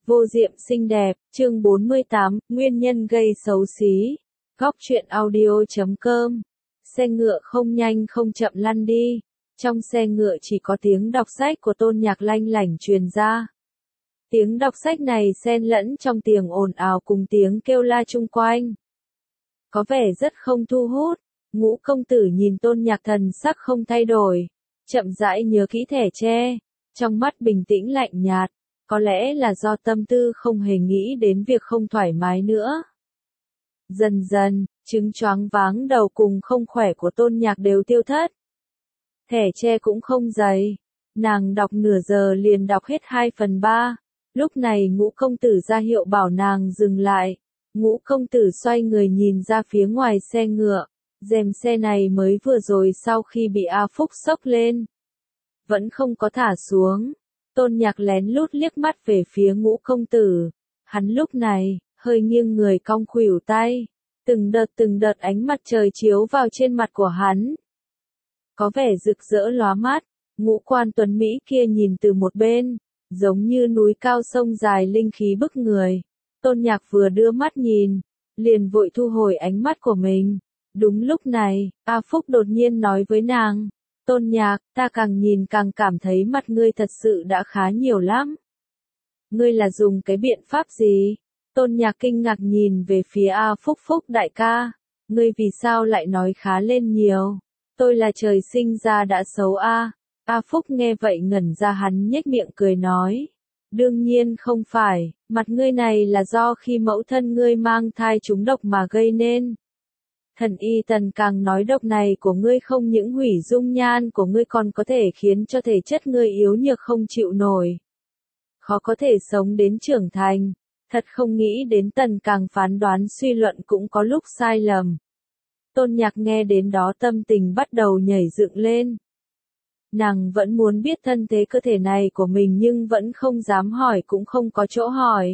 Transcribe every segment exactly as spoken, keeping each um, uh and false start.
Vô diệm xinh đẹp, chương bốn mươi tám, nguyên nhân gây xấu xí. Góc truyện audio chấm com. Xe ngựa không nhanh không chậm lăn đi. Trong xe ngựa chỉ có tiếng đọc sách của Tôn Nhạc lanh lảnh truyền ra. Tiếng đọc sách này xen lẫn trong tiếng ồn ào cùng tiếng kêu la chung quanh. Có vẻ rất không thu hút. Ngũ công tử nhìn Tôn Nhạc thần sắc không thay đổi. Chậm rãi nhớ kỹ thẻ tre. Trong mắt bình tĩnh lạnh nhạt. Có lẽ là do tâm tư không hề nghĩ đến việc không thoải mái nữa. Dần dần, chứng choáng váng đầu cùng không khỏe của Tôn Nhạc đều tiêu thất. Thẻ tre cũng không dày. Nàng đọc nửa giờ liền đọc hết hai phần ba. Lúc này ngũ công tử ra hiệu bảo nàng dừng lại. Ngũ công tử xoay người nhìn ra phía ngoài xe ngựa. Rèm xe này mới vừa rồi sau khi bị A Phúc xốc lên. Vẫn không có thả xuống. Tôn Nhạc lén lút liếc mắt về phía ngũ công tử. Hắn lúc này, hơi nghiêng người cong khuỷu tay. Từng đợt từng đợt ánh mặt trời chiếu vào trên mặt của hắn. Có vẻ rực rỡ lóa mắt. Ngũ quan tuấn Mỹ kia nhìn từ một bên, giống như núi cao sông dài linh khí bức người. Tôn Nhạc vừa đưa mắt nhìn, liền vội thu hồi ánh mắt của mình. Đúng lúc này, A Phúc đột nhiên nói với nàng. Tôn Nhạc, ta càng nhìn càng cảm thấy mặt ngươi thật sự đã khá nhiều lắm. Ngươi là dùng cái biện pháp gì? Tôn Nhạc kinh ngạc nhìn về phía A Phúc. Phúc đại ca, ngươi vì sao lại nói khá lên nhiều? Tôi là trời sinh ra đã xấu a. A Phúc nghe vậy ngẩn ra, hắn nhếch miệng cười nói. Đương nhiên không phải, mặt ngươi này là do khi mẫu thân ngươi mang thai trúng độc mà gây nên. Thần y Tần càng nói độc này của ngươi không những hủy dung nhan của ngươi còn có thể khiến cho thể chất ngươi yếu nhược không chịu nổi. Khó có thể sống đến trưởng thành. Thật không nghĩ đến Tần càng phán đoán suy luận cũng có lúc sai lầm. Tôn Nhạc nghe đến đó tâm tình bắt đầu nhảy dựng lên. Nàng vẫn muốn biết thân thế cơ thể này của mình nhưng vẫn không dám hỏi cũng không có chỗ hỏi.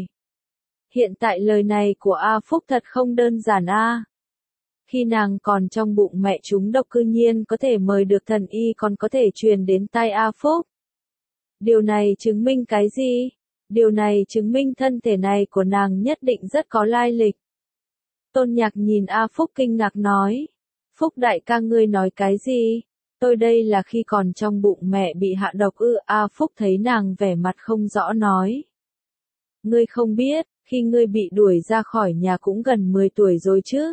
Hiện tại lời này của A Phúc thật không đơn giản a. Khi nàng còn trong bụng mẹ chúng độc cư nhiên có thể mời được thần y còn có thể truyền đến tai A Phúc. Điều này chứng minh cái gì? Điều này chứng minh thân thể này của nàng nhất định rất có lai lịch. Tôn Nhạc nhìn A Phúc kinh ngạc nói. Phúc đại ca ngươi nói cái gì? Tôi đây là khi còn trong bụng mẹ bị hạ độc ư? A Phúc thấy nàng vẻ mặt không rõ nói. Ngươi không biết, khi ngươi bị đuổi ra khỏi nhà cũng gần mười tuổi rồi chứ?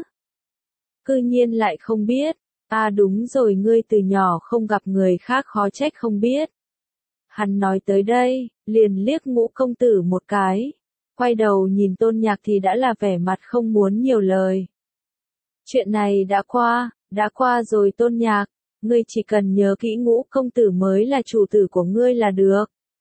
Cư nhiên lại không biết. À đúng rồi, ngươi từ nhỏ không gặp người khác khó trách không biết. Hắn nói tới đây, liền liếc ngũ công tử một cái. Quay đầu nhìn Tôn Nhạc thì đã là vẻ mặt không muốn nhiều lời. Chuyện này đã qua, đã qua rồi Tôn Nhạc. Ngươi chỉ cần nhớ kỹ ngũ công tử mới là chủ tử của ngươi là được.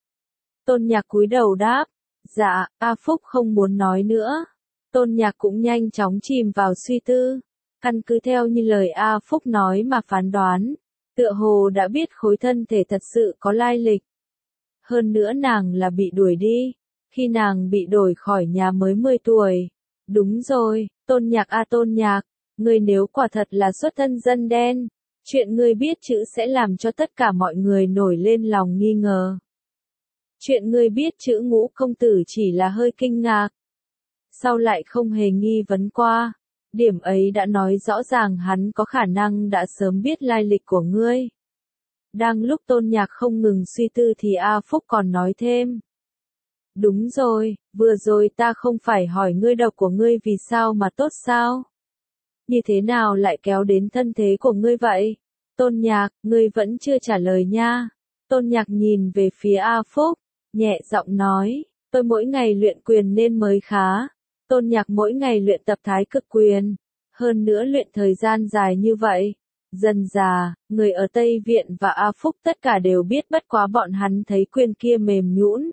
Tôn Nhạc cúi đầu đáp. Dạ, A Phúc không muốn nói nữa. Tôn Nhạc cũng nhanh chóng chìm vào suy tư. Căn cứ theo như lời A Phúc nói mà phán đoán. Tựa hồ đã biết khối thân thể thật sự có lai lịch. Hơn nữa nàng là bị đuổi đi. Khi nàng bị đuổi khỏi nhà mới mười tuổi. Đúng rồi, Tôn Nhạc a Tôn Nhạc. Ngươi nếu quả thật là xuất thân dân đen. Chuyện ngươi biết chữ sẽ làm cho tất cả mọi người nổi lên lòng nghi ngờ. Chuyện ngươi biết chữ ngũ công tử chỉ là hơi kinh ngạc. Sau lại không hề nghi vấn qua. Điểm ấy đã nói rõ ràng hắn có khả năng đã sớm biết lai lịch của ngươi. Đang lúc Tôn Nhạc không ngừng suy tư thì A Phúc còn nói thêm. Đúng rồi, vừa rồi ta không phải hỏi ngươi độc của ngươi vì sao mà tốt sao? Như thế nào lại kéo đến thân thế của ngươi vậy? Tôn Nhạc, ngươi vẫn chưa trả lời nha. Tôn Nhạc nhìn về phía A Phúc, nhẹ giọng nói, tôi mỗi ngày luyện quyền nên mới khá. Tôn Nhạc mỗi ngày luyện tập thái cực quyền, hơn nữa luyện thời gian dài như vậy. Dần già, người ở Tây Viện và A Phúc tất cả đều biết, bất quá bọn hắn thấy quyền kia mềm nhũn.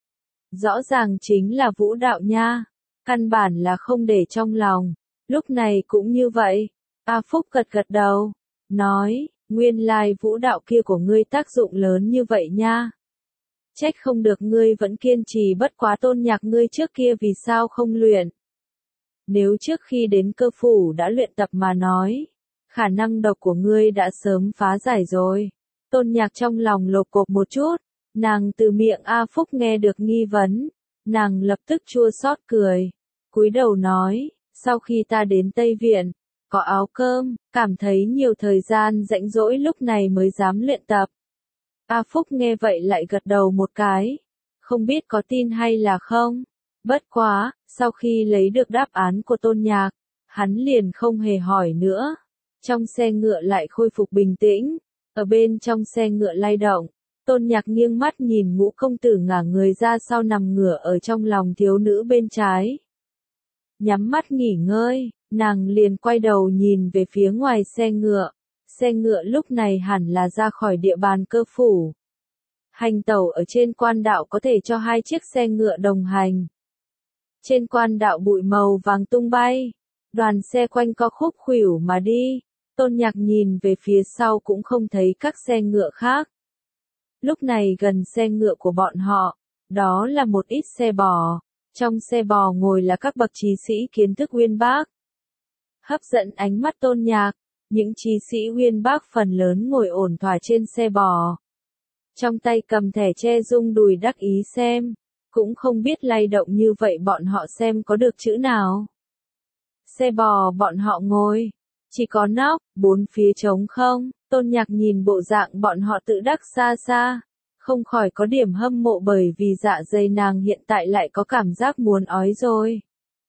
Rõ ràng chính là vũ đạo nha, căn bản là không để trong lòng. Lúc này cũng như vậy. A Phúc gật gật đầu, nói, nguyên lai vũ đạo kia của ngươi tác dụng lớn như vậy nha. Trách không được ngươi vẫn kiên trì, bất quá Tôn Nhạc ngươi trước kia vì sao không luyện? Nếu trước khi đến Cơ phủ đã luyện tập mà nói, khả năng độc của ngươi đã sớm phá giải rồi. Tôn Nhạc trong lòng lột cột một chút, nàng từ miệng A Phúc nghe được nghi vấn, Nàng lập tức chua xót cười, cúi đầu nói, sau khi ta đến Tây Viện, có áo cơm, cảm thấy nhiều thời gian rảnh rỗi lúc này mới dám luyện tập. A Phúc nghe vậy lại gật đầu một cái, không biết có tin hay là không. Bất quá, sau khi lấy được đáp án của Tôn Nhạc, hắn liền không hề hỏi nữa. Trong xe ngựa lại khôi phục bình tĩnh, ở bên trong xe ngựa lay động, Tôn Nhạc nghiêng mắt nhìn Ngũ công tử ngả người ra sau nằm ngửa ở trong lòng thiếu nữ bên trái. Nhắm mắt nghỉ ngơi, nàng liền quay đầu nhìn về phía ngoài xe ngựa. Xe ngựa lúc này hẳn là ra khỏi địa bàn Cơ phủ. Hành tẩu ở trên quan đạo có thể cho hai chiếc xe ngựa đồng hành. Trên quan đạo bụi màu vàng tung bay, đoàn xe quanh co khúc khuỷu mà đi. Tôn Nhạc nhìn về phía sau cũng không thấy các xe ngựa khác. Lúc này gần xe ngựa của bọn họ, đó là một ít xe bò. Trong xe bò ngồi là các bậc trí sĩ kiến thức uyên bác. Hấp dẫn ánh mắt Tôn Nhạc, những trí sĩ uyên bác phần lớn ngồi ổn thỏa trên xe bò. Trong tay cầm thẻ che rung đùi đắc ý xem, cũng không biết lay động như vậy bọn họ xem có được chữ nào. Xe bò bọn họ ngồi, chỉ có nóc, bốn phía trống không. Tôn Nhạc nhìn bộ dạng bọn họ tự đắc xa xa, không khỏi có điểm hâm mộ bởi vì dạ dày nàng hiện tại lại có cảm giác muốn ói rồi.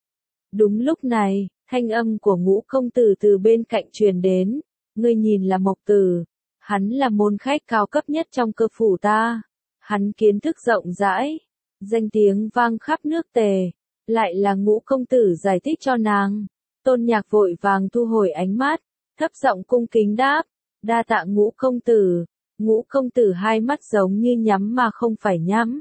Đúng lúc này, thanh âm của Ngũ công tử từ bên cạnh truyền đến, ngươi nhìn là Mộc Tử, hắn là môn khách cao cấp nhất trong Cơ phủ ta, hắn kiến thức rộng rãi, danh tiếng vang khắp nước Tề, lại là Ngũ công tử giải thích cho nàng. Tôn Nhạc vội vàng thu hồi ánh mắt, thấp giọng cung kính đáp, đa tạ Ngũ công tử. Ngũ công tử hai mắt giống như nhắm mà không phải nhắm.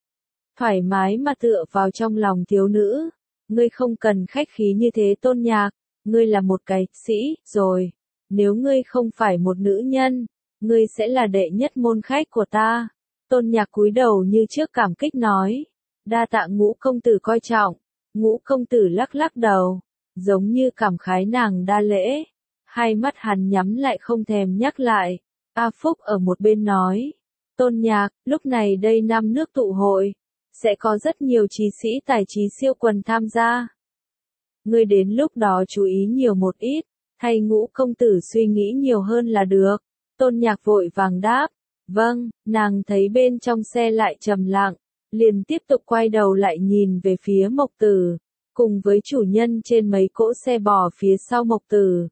Thoải mái mà tựa vào trong lòng thiếu nữ. Ngươi không cần khách khí như thế Tôn Nhạc, ngươi là một cái sĩ, rồi. Nếu ngươi không phải một nữ nhân, ngươi sẽ là đệ nhất môn khách của ta. Tôn Nhạc cúi đầu như trước cảm kích nói. Đa tạ Ngũ công tử coi trọng. Ngũ công tử lắc lắc đầu, giống như cảm khái nàng đa lễ. Hai mắt hắn nhắm lại không thèm nhắc lại. A Phúc ở một bên nói, Tôn Nhạc, lúc này đây năm nước tụ hội, sẽ có rất nhiều trí sĩ tài trí siêu quần tham gia. Ngươi đến lúc đó chú ý nhiều một ít, thay Ngũ công tử suy nghĩ nhiều hơn là được. Tôn Nhạc vội vàng đáp, vâng, nàng thấy bên trong xe lại trầm lặng, liền tiếp tục quay đầu lại nhìn về phía Mộc Tử, cùng với chủ nhân trên mấy cỗ xe bò phía sau Mộc Tử.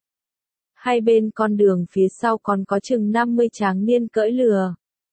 Hai bên con đường phía sau còn có chừng năm mươi tráng niên cưỡi lừa.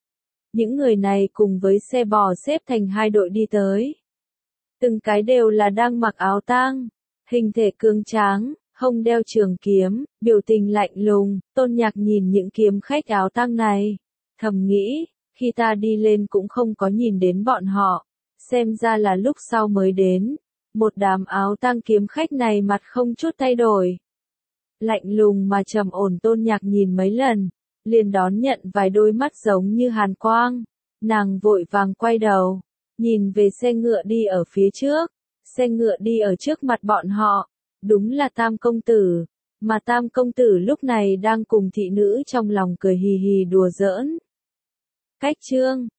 Những người này cùng với xe bò xếp thành hai đội đi tới. Từng cái đều là đang mặc áo tang, hình thể cương tráng, hông đeo trường kiếm, biểu tình lạnh lùng. Tôn Nhạc nhìn những kiếm khách áo tang này, thầm nghĩ, khi ta đi lên cũng không có nhìn đến bọn họ, xem ra là lúc sau mới đến. Một đám áo tang kiếm khách này mặt không chút thay đổi. Lạnh lùng mà trầm ổn Tôn Nhạc nhìn mấy lần, liền đón nhận vài đôi mắt giống như hàn quang. Nàng vội vàng quay đầu, nhìn về xe ngựa đi ở phía trước. Xe ngựa đi ở trước mặt bọn họ, đúng là Tam công tử, mà Tam công tử lúc này đang cùng thị nữ trong lòng cười hì hì đùa giỡn. Cách chương